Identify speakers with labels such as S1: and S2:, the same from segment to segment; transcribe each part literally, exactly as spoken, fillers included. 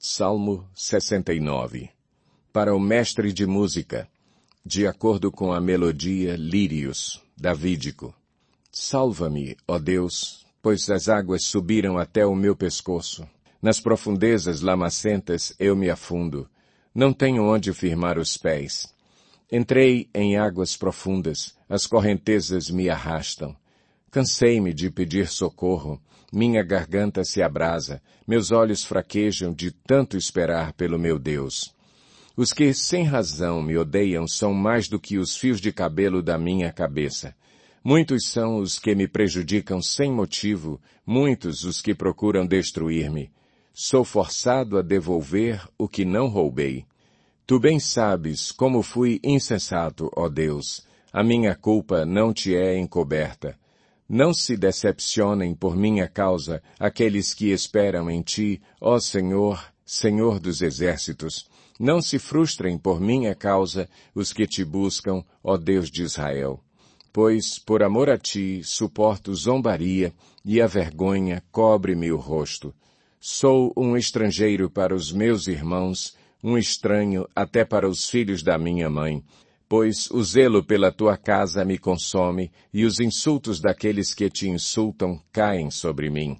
S1: Salmo sessenta e nove. Para o mestre de música, de acordo com a melodia Lírios, davídico. Salva-me, ó Deus, pois as águas subiram até o meu pescoço. Nas profundezas lamacentas eu me afundo. Não tenho onde firmar os pés. Entrei em águas profundas, as correntezas me arrastam. Cansei-me de pedir socorro, minha garganta se abrasa, meus olhos fraquejam de tanto esperar pelo meu Deus. Os que sem razão me odeiam são mais do que os fios de cabelo da minha cabeça. Muitos são os que me prejudicam sem motivo, muitos os que procuram destruir-me. Sou forçado a devolver o que não roubei. Tu bem sabes como fui insensato, ó Deus. A minha culpa não te é encoberta. Não se decepcionem por minha causa aqueles que esperam em ti, ó Senhor, Senhor dos exércitos. Não se frustrem por minha causa os que te buscam, ó Deus de Israel. Pois, por amor a ti, suporto zombaria e a vergonha cobre-me o rosto. Sou um estrangeiro para os meus irmãos, um estranho até para os filhos da minha mãe. Pois o zelo pela tua casa me consome, e os insultos daqueles que te insultam caem sobre mim.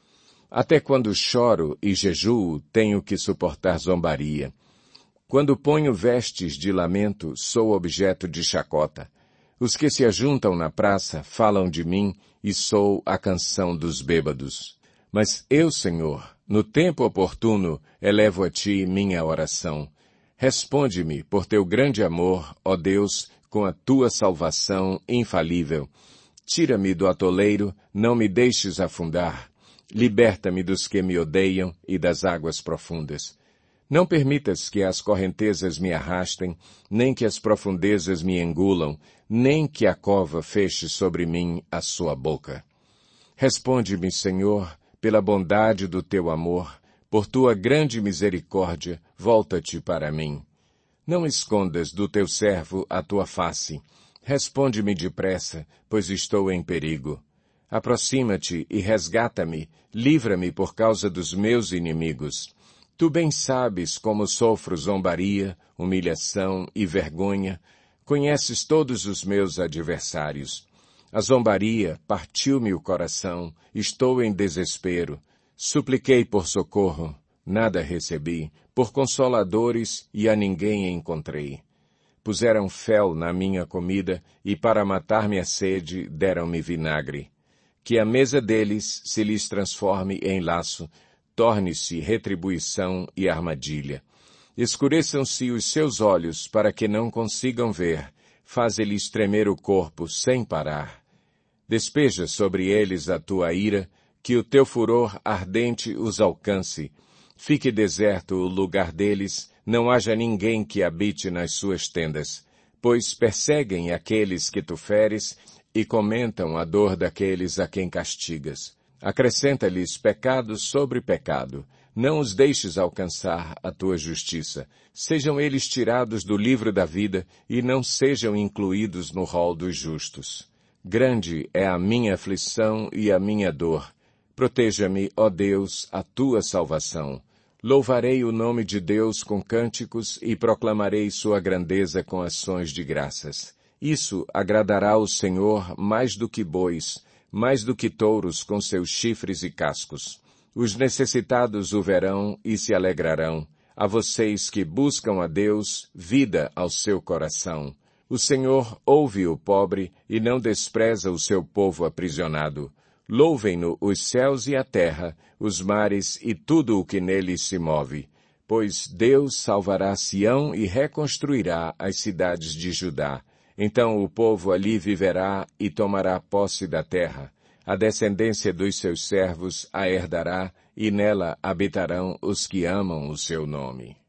S1: Até quando choro e jejuo, tenho que suportar zombaria. Quando ponho vestes de lamento, sou objeto de chacota. Os que se ajuntam na praça falam de mim, e sou a canção dos bêbados. Mas eu, Senhor, no tempo oportuno, elevo a ti minha oração. Responde-me por teu grande amor, ó Deus, com a tua salvação infalível. Tira-me do atoleiro, não me deixes afundar. Liberta-me dos que me odeiam e das águas profundas. Não permitas que as correntezas me arrastem, nem que as profundezas me engulam, nem que a cova feche sobre mim a sua boca. Responde-me, Senhor, pela bondade do teu amor. Por tua grande misericórdia, volta-te para mim. Não escondas do teu servo a tua face. Responde-me depressa, pois estou em perigo. Aproxima-te e resgata-me, livra-me por causa dos meus inimigos. Tu bem sabes como sofro zombaria, humilhação e vergonha. Conheces todos os meus adversários. A zombaria partiu-me o coração, estou em desespero. Supliquei por socorro, nada recebi, por consoladores e a ninguém encontrei. Puseram fel na minha comida e para matar-me a sede deram-me vinagre. Que a mesa deles se lhes transforme em laço, torne-se retribuição e armadilha. Escureçam-se os seus olhos para que não consigam ver, faze-lhes tremer o corpo sem parar. Despeja sobre eles a tua ira, que o teu furor ardente os alcance. Fique deserto o lugar deles, não haja ninguém que habite nas suas tendas. Pois perseguem aqueles que tu feres e comentam a dor daqueles a quem castigas. Acrescenta-lhes pecado sobre pecado. Não os deixes alcançar a tua justiça. Sejam eles tirados do livro da vida e não sejam incluídos no rol dos justos. Grande é a minha aflição e a minha dor. Proteja-me, ó Deus, a tua salvação. Louvarei o nome de Deus com cânticos e proclamarei sua grandeza com ações de graças. Isso agradará ao Senhor mais do que bois, mais do que touros com seus chifres e cascos. Os necessitados o verão e se alegrarão. A vocês que buscam a Deus, vida ao seu coração. O Senhor ouve o pobre e não despreza o seu povo aprisionado. Louvem-no os céus e a terra, os mares e tudo o que neles se move. Pois Deus salvará Sião e reconstruirá as cidades de Judá. Então o povo ali viverá e tomará posse da terra. A descendência dos seus servos a herdará, e nela habitarão os que amam o seu nome.